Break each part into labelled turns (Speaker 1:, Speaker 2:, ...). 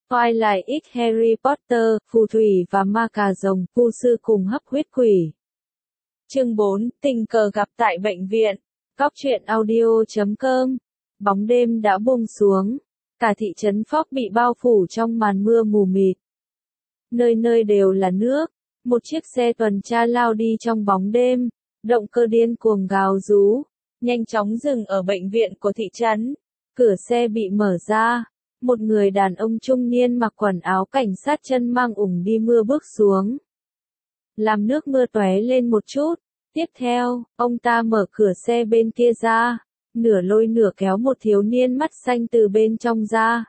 Speaker 1: Twilight X Harry Potter, phù thủy và ma cà rồng, vu sư cùng hấp huyết quỷ. Chương 4, tình cờ gặp tại bệnh viện. Cóc truyện audio.com. Bóng đêm đã buông xuống. Cả thị trấn Phóc bị bao phủ trong màn mưa mù mịt. Nơi nơi đều là nước. Một chiếc xe tuần tra lao đi trong bóng đêm. Động cơ điên cuồng gào rú. Nhanh chóng dừng ở bệnh viện của thị trấn. Cửa xe bị mở ra. Một người đàn ông trung niên mặc quần áo cảnh sát chân mang ủng đi mưa bước xuống. Làm nước mưa tóe lên một chút. Tiếp theo, ông ta mở cửa xe bên kia ra. Nửa lôi nửa kéo một thiếu niên mắt xanh từ bên trong ra.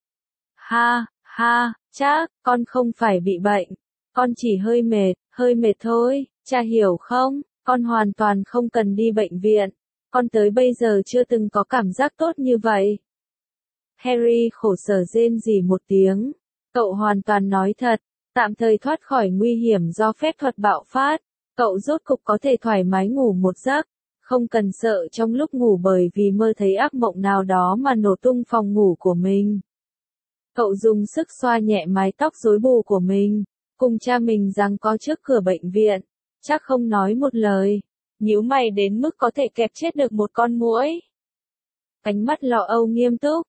Speaker 1: Ha, ha, chắc, con không phải bị bệnh. Con chỉ hơi mệt thôi, cha hiểu không? Con hoàn toàn không cần đi bệnh viện. Con tới bây giờ chưa từng có cảm giác tốt như vậy. Harry khổ sở rên rỉ một tiếng. Cậu hoàn toàn nói thật, tạm thời thoát khỏi nguy hiểm do phép thuật bạo phát. Cậu rốt cục có thể thoải mái ngủ một giấc, không cần sợ trong lúc ngủ bởi vì mơ thấy ác mộng nào đó mà nổ tung phòng ngủ của mình. Cậu dùng sức xoa nhẹ mái tóc rối bù của mình, cùng cha mình giằng co trước cửa bệnh viện, chắc không nói một lời, nhíu mày đến mức có thể kẹp chết được một con muỗi. Ánh mắt lo âu nghiêm túc,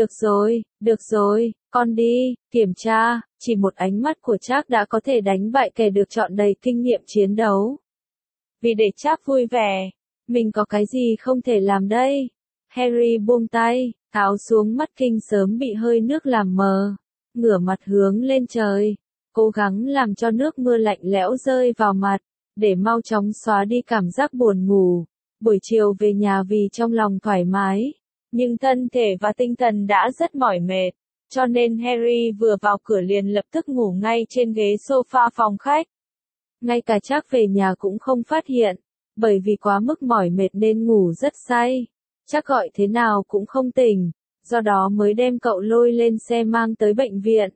Speaker 1: được rồi, con đi, kiểm tra, chỉ một ánh mắt của Trác đã có thể đánh bại kẻ được chọn đầy kinh nghiệm chiến đấu. Vì để Trác vui vẻ, mình có cái gì không thể làm đây? Harry buông tay, tháo xuống mắt kinh sớm bị hơi nước làm mờ, ngửa mặt hướng lên trời, cố gắng làm cho nước mưa lạnh lẽo rơi vào mặt, để mau chóng xóa đi cảm giác buồn ngủ. Buổi chiều về nhà vì trong lòng thoải mái, nhưng thân thể và tinh thần đã rất mỏi mệt, cho nên Harry vừa vào cửa liền lập tức ngủ ngay trên ghế sofa phòng khách. Ngay cả Trác về nhà cũng không phát hiện, bởi vì quá mức mỏi mệt nên ngủ rất say. Trác gọi thế nào cũng không tỉnh, do đó mới đem cậu lôi lên xe mang tới bệnh viện.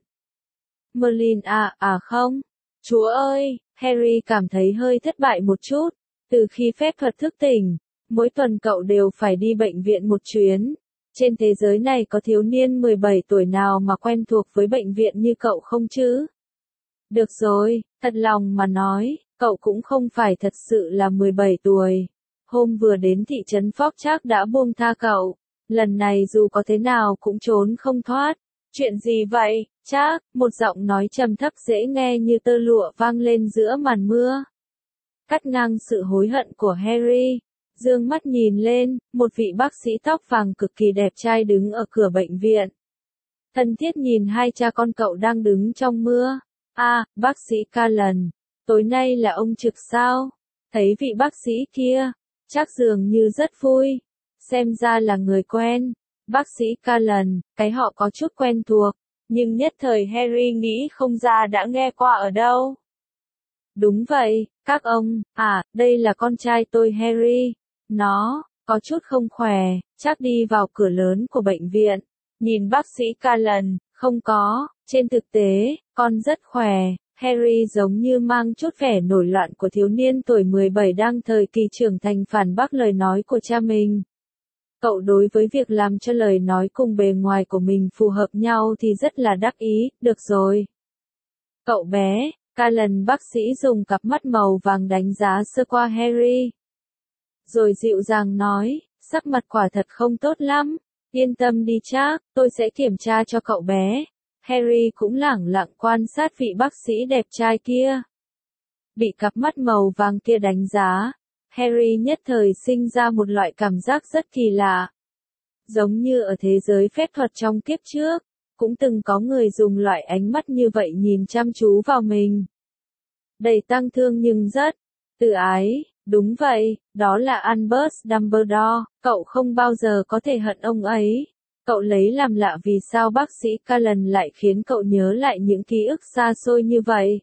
Speaker 1: Merlin không. Chúa ơi, Harry cảm thấy hơi thất bại một chút, từ khi phép thuật thức tỉnh. Mỗi tuần cậu đều phải đi bệnh viện một chuyến. Trên thế giới này có thiếu niên 17 tuổi nào mà quen thuộc với bệnh viện như cậu không chứ? Được rồi, thật lòng mà nói, cậu cũng không phải thật sự là 17 tuổi. Hôm vừa đến thị trấn Phóc Trác đã buông tha cậu. Lần này dù có thế nào cũng trốn không thoát. Chuyện gì vậy, Trác? Một giọng nói trầm thấp dễ nghe như tơ lụa vang lên giữa màn mưa. Cắt ngang sự hối hận của Harry. Dương mắt nhìn lên, một vị bác sĩ tóc vàng cực kỳ đẹp trai đứng ở cửa bệnh viện. Thân thiết nhìn hai cha con cậu đang đứng trong mưa. Bác sĩ Callan, tối nay là ông trực sao? Thấy vị bác sĩ kia, Trác dường như rất vui. Xem ra là người quen. Bác sĩ Callan, cái họ có chút quen thuộc, nhưng nhất thời Harry nghĩ không ra đã nghe qua ở đâu. Đúng vậy, các ông, đây là con trai tôi Harry. Nó có chút không khỏe. Trác đi vào cửa lớn của bệnh viện, nhìn bác sĩ Callan, không có, trên thực tế, con rất khỏe. Harry giống như mang chút vẻ nổi loạn của thiếu niên tuổi 17 đang thời kỳ trưởng thành phản bác lời nói của cha mình. Cậu đối với việc làm cho lời nói cùng bề ngoài của mình phù hợp nhau thì rất là đắc ý. Được rồi. Cậu bé, Callan bác sĩ dùng cặp mắt màu vàng đánh giá sơ qua Harry. Rồi dịu dàng nói, sắc mặt quả thật không tốt lắm. Yên tâm đi Trác, tôi sẽ kiểm tra cho cậu bé. Harry cũng lẳng lặng quan sát vị bác sĩ đẹp trai kia. Bị cặp mắt màu vàng kia đánh giá, Harry nhất thời sinh ra một loại cảm giác rất kỳ lạ. Giống như ở thế giới phép thuật trong kiếp trước, cũng từng có người dùng loại ánh mắt như vậy nhìn chăm chú vào mình. Đầy tang thương nhưng rất tự ái. Đúng vậy, đó là Albus Dumbledore, cậu không bao giờ có thể hận ông ấy. Cậu lấy làm lạ vì sao bác sĩ Callan lại khiến cậu nhớ lại những ký ức xa xôi như vậy.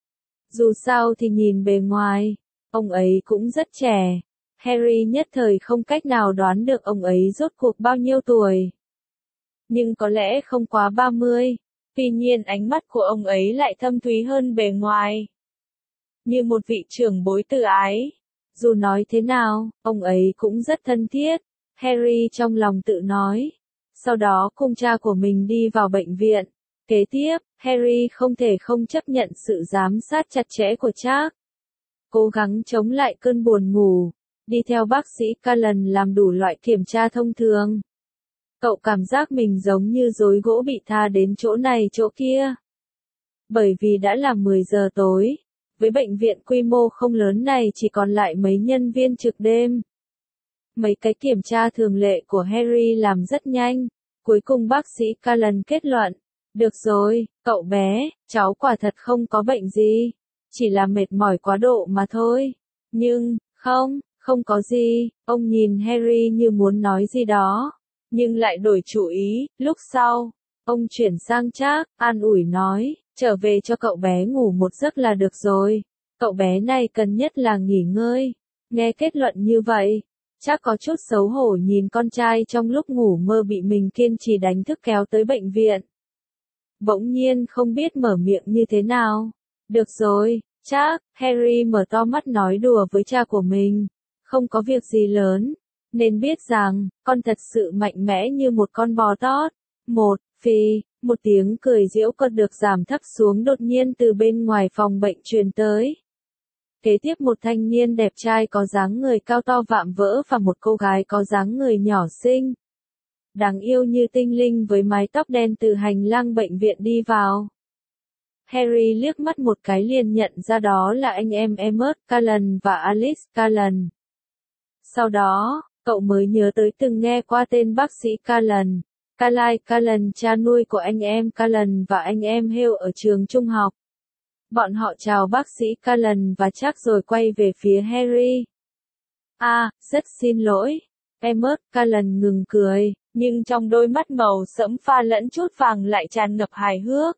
Speaker 1: Dù sao thì nhìn bề ngoài, ông ấy cũng rất trẻ. Harry nhất thời không cách nào đoán được ông ấy rốt cuộc bao nhiêu tuổi. Nhưng có lẽ không quá 30, tuy nhiên ánh mắt của ông ấy lại thâm thúy hơn bề ngoài. Như một vị trưởng bối từ ái. Dù nói thế nào, ông ấy cũng rất thân thiết. Harry trong lòng tự nói. Sau đó cùng cha của mình đi vào bệnh viện. Kế tiếp, Harry không thể không chấp nhận sự giám sát chặt chẽ của Charles. Cố gắng chống lại cơn buồn ngủ, đi theo bác sĩ Cullen làm đủ loại kiểm tra thông thường. Cậu cảm giác mình giống như rối gỗ bị tha đến chỗ này chỗ kia. Bởi vì đã là 10 giờ tối, với bệnh viện quy mô không lớn này chỉ còn lại mấy nhân viên trực đêm. Mấy cái kiểm tra thường lệ của Harry làm rất nhanh, cuối cùng bác sĩ Cullen kết luận, được rồi, cậu bé, cháu quả thật không có bệnh gì, chỉ là mệt mỏi quá độ mà thôi. Nhưng, không có gì, ông nhìn Harry như muốn nói gì đó, nhưng lại đổi chủ ý. Lúc sau, ông chuyển sang Charles, an ủi nói, trở về cho cậu bé ngủ một giấc là được rồi, cậu bé này cần nhất là nghỉ ngơi. Nghe kết luận như vậy, Charles có chút xấu hổ nhìn con trai trong lúc ngủ mơ bị mình kiên trì đánh thức kéo tới bệnh viện. Bỗng nhiên không biết mở miệng như thế nào. Được rồi, Charles, Harry mở to mắt nói đùa với cha của mình. Không có việc gì lớn, nên biết rằng, con thật sự mạnh mẽ như một con bò tót. Một tiếng cười giễu cợt được giảm thấp xuống đột nhiên từ bên ngoài phòng bệnh truyền tới. Kế tiếp một thanh niên đẹp trai có dáng người cao to vạm vỡ và một cô gái có dáng người nhỏ xinh, đáng yêu như tinh linh với mái tóc đen từ hành lang bệnh viện đi vào. Harry liếc mắt một cái liền nhận ra đó là anh em Emmet Cullen và Alice Cullen. Sau đó, cậu mới nhớ tới từng nghe qua tên bác sĩ Cullen, Carlisle Cullen, cha nuôi của anh em Cullen và anh em Hale ở trường trung học. Bọn họ chào bác sĩ Cullen và chắc rồi quay về phía Harry. Rất xin lỗi. Emmet Cullen ngừng cười, nhưng trong đôi mắt màu sẫm pha lẫn chút vàng lại tràn ngập hài hước.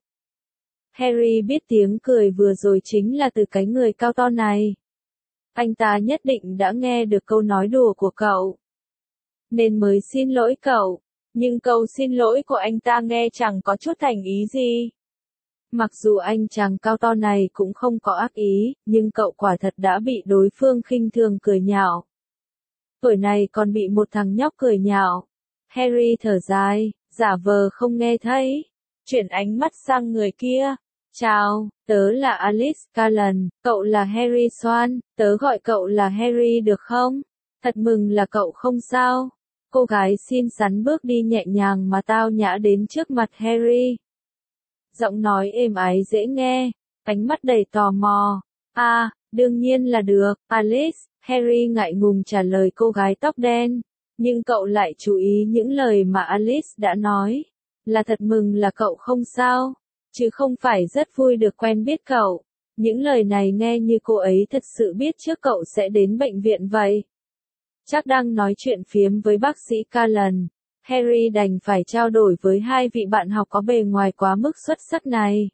Speaker 1: Harry biết tiếng cười vừa rồi chính là từ cái người cao to này. Anh ta nhất định đã nghe được câu nói đùa của cậu, nên mới xin lỗi cậu, nhưng câu xin lỗi của anh ta nghe chẳng có chút thành ý gì. Mặc dù anh chàng cao to này cũng không có ác ý, nhưng cậu quả thật đã bị đối phương khinh thường cười nhạo. Tuổi này còn bị một thằng nhóc cười nhạo. Harry thở dài, giả vờ không nghe thấy, chuyển ánh mắt sang người kia. Chào, tớ là Alice Cullen, cậu là Harry Swan, tớ gọi cậu là Harry được không? Thật mừng là cậu không sao. Cô gái xinh xắn bước đi nhẹ nhàng mà tao nhã đến trước mặt Harry. Giọng nói êm ái dễ nghe, ánh mắt đầy tò mò. Đương nhiên là được, Alice. Harry ngại ngùng trả lời cô gái tóc đen, nhưng cậu lại chú ý những lời mà Alice đã nói. Là thật mừng là cậu không sao, chứ không phải rất vui được quen biết cậu. Những lời này nghe như cô ấy thật sự biết trước cậu sẽ đến bệnh viện vậy. Chắc đang nói chuyện phiếm với bác sĩ Cullen, Harry đành phải trao đổi với hai vị bạn học có bề ngoài quá mức xuất sắc này.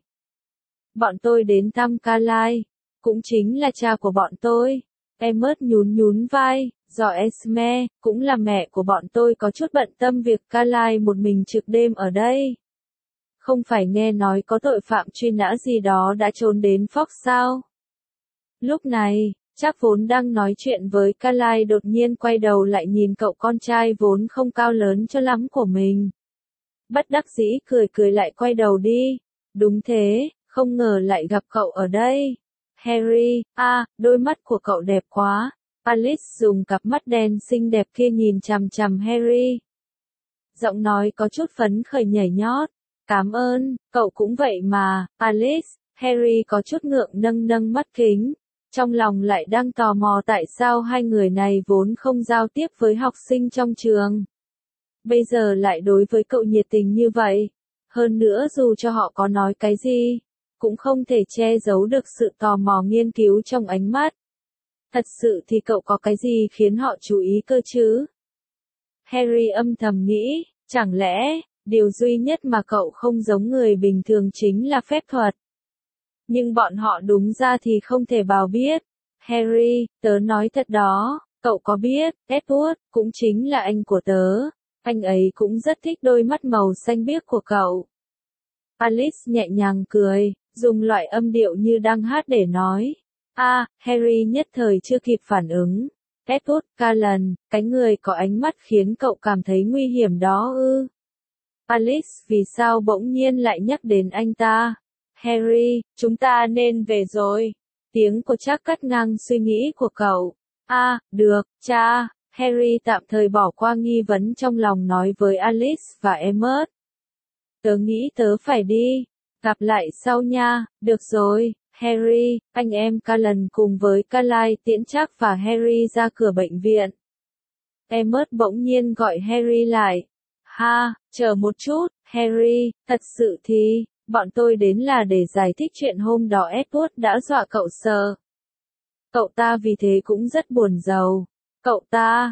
Speaker 1: Bọn tôi đến thăm Carlisle, cũng chính là cha của bọn tôi. Emmet nhún vai, do Esme, cũng là mẹ của bọn tôi có chút bận tâm việc Carlisle một mình trực đêm ở đây. Không phải nghe nói có tội phạm truy nã gì đó đã trốn đến Fox sao? Lúc này, chắc vốn đang nói chuyện với Carlisle đột nhiên quay đầu lại nhìn cậu con trai vốn không cao lớn cho lắm của mình. Bất đắc dĩ cười lại quay đầu đi. Đúng thế, không ngờ lại gặp cậu ở đây. Harry, đôi mắt của cậu đẹp quá. Alice dùng cặp mắt đen xinh đẹp kia nhìn chằm chằm Harry. Giọng nói có chút phấn khởi nhảy nhót. Cảm ơn, cậu cũng vậy mà, Alice. Harry có chút ngượng nâng mắt kính. Trong lòng lại đang tò mò tại sao hai người này vốn không giao tiếp với học sinh trong trường. Bây giờ lại đối với cậu nhiệt tình như vậy. Hơn nữa dù cho họ có nói cái gì, cũng không thể che giấu được sự tò mò nghiên cứu trong ánh mắt. Thật sự thì cậu có cái gì khiến họ chú ý cơ chứ? Harry âm thầm nghĩ, chẳng lẽ, điều duy nhất mà cậu không giống người bình thường chính là phép thuật. Nhưng bọn họ đúng ra thì không thể bảo biết. Harry, tớ nói thật đó, cậu có biết, Edward, cũng chính là anh của tớ. Anh ấy cũng rất thích đôi mắt màu xanh biếc của cậu. Alice nhẹ nhàng cười, dùng loại âm điệu như đang hát để nói. Harry nhất thời chưa kịp phản ứng. Edward Cullen, cái người có ánh mắt khiến cậu cảm thấy nguy hiểm đó ư? Alice vì sao bỗng nhiên lại nhắc đến anh ta? Harry, chúng ta nên về rồi. Tiếng của Jack cắt ngang suy nghĩ của cậu. Được, cha. Harry tạm thời bỏ qua nghi vấn trong lòng nói với Alice và Emmet. Tớ nghĩ tớ phải đi. Gặp lại sau nha. Được rồi, Harry. Anh em Callan cùng với Carly tiễn Jack và Harry ra cửa bệnh viện. Emmet bỗng nhiên gọi Harry lại. Chờ một chút, Harry, thật sự thì, bọn tôi đến là để giải thích chuyện hôm đó Edward đã dọa cậu sợ. Cậu ta vì thế cũng rất buồn rầu. Cậu ta,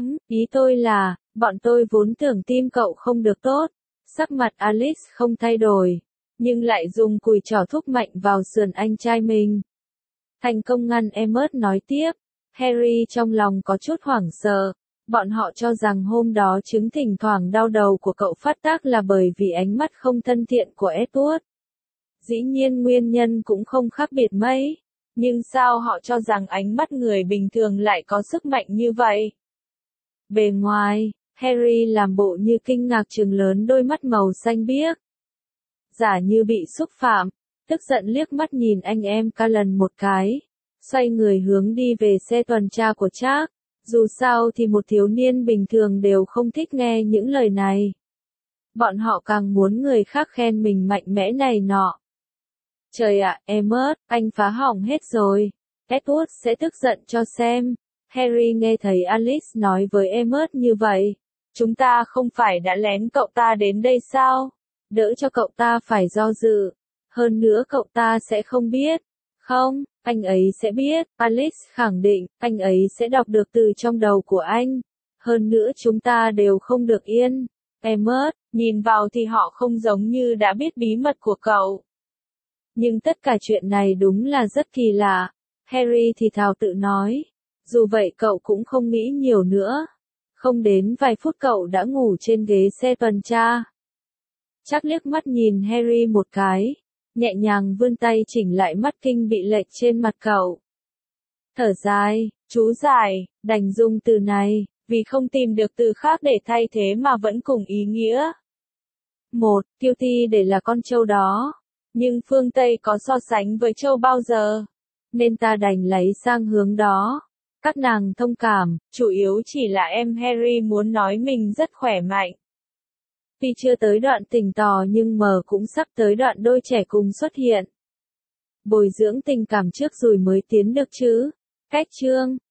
Speaker 1: ý tôi là, bọn tôi vốn tưởng tim cậu không được tốt. Sắc mặt Alice không thay đổi, nhưng lại dùng cùi trỏ thúc mạnh vào sườn anh trai mình. Thành công ngăn Emmet nói tiếp. Harry trong lòng có chút hoảng sợ. Bọn họ cho rằng hôm đó chứng thỉnh thoảng đau đầu của cậu phát tác là bởi vì ánh mắt không thân thiện của Edward. Dĩ nhiên nguyên nhân cũng không khác biệt mấy. Nhưng sao họ cho rằng ánh mắt người bình thường lại có sức mạnh như vậy? Bề ngoài, Harry làm bộ như kinh ngạc trừng lớn đôi mắt màu xanh biếc. Giả như bị xúc phạm, tức giận liếc mắt nhìn anh em Callan một cái. Xoay người hướng đi về xe tuần tra của Jack. Dù sao thì một thiếu niên bình thường đều không thích nghe những lời này. Bọn họ càng muốn người khác khen mình mạnh mẽ này nọ. Trời ạ, Emmet, anh phá hỏng hết rồi. Edward sẽ tức giận cho xem. Harry nghe thấy Alice nói với Emmet như vậy. Chúng ta không phải đã lén cậu ta đến đây sao? Đỡ cho cậu ta phải do dự. Hơn nữa cậu ta sẽ không biết. Không, anh ấy sẽ biết. Alice khẳng định, anh ấy sẽ đọc được từ trong đầu của anh. Hơn nữa chúng ta đều không được yên. Emmet, nhìn vào thì họ không giống như đã biết bí mật của cậu. Nhưng tất cả chuyện này đúng là rất kỳ lạ. Harry thì thào tự nói. Dù vậy cậu cũng không nghĩ nhiều nữa. Không đến vài phút cậu đã ngủ trên ghế xe tuần tra. Jack liếc mắt nhìn Harry một cái. Nhẹ nhàng vươn tay chỉnh lại mắt kinh bị lệch trên mặt cậu. Thở dài, chú giải, đành dùng từ này, vì không tìm được từ khác để thay thế mà vẫn cùng ý nghĩa. Tiêu Ti để là con trâu đó. Nhưng phương Tây có so sánh với trâu bao giờ? Nên ta đành lấy sang hướng đó. Các nàng thông cảm, chủ yếu chỉ là em Harry muốn nói mình rất khỏe mạnh. Tuy chưa tới đoạn tình tò nhưng mờ cũng sắp tới đoạn đôi trẻ cùng xuất hiện. Bồi dưỡng tình cảm trước rồi mới tiến được chứ. Cách chương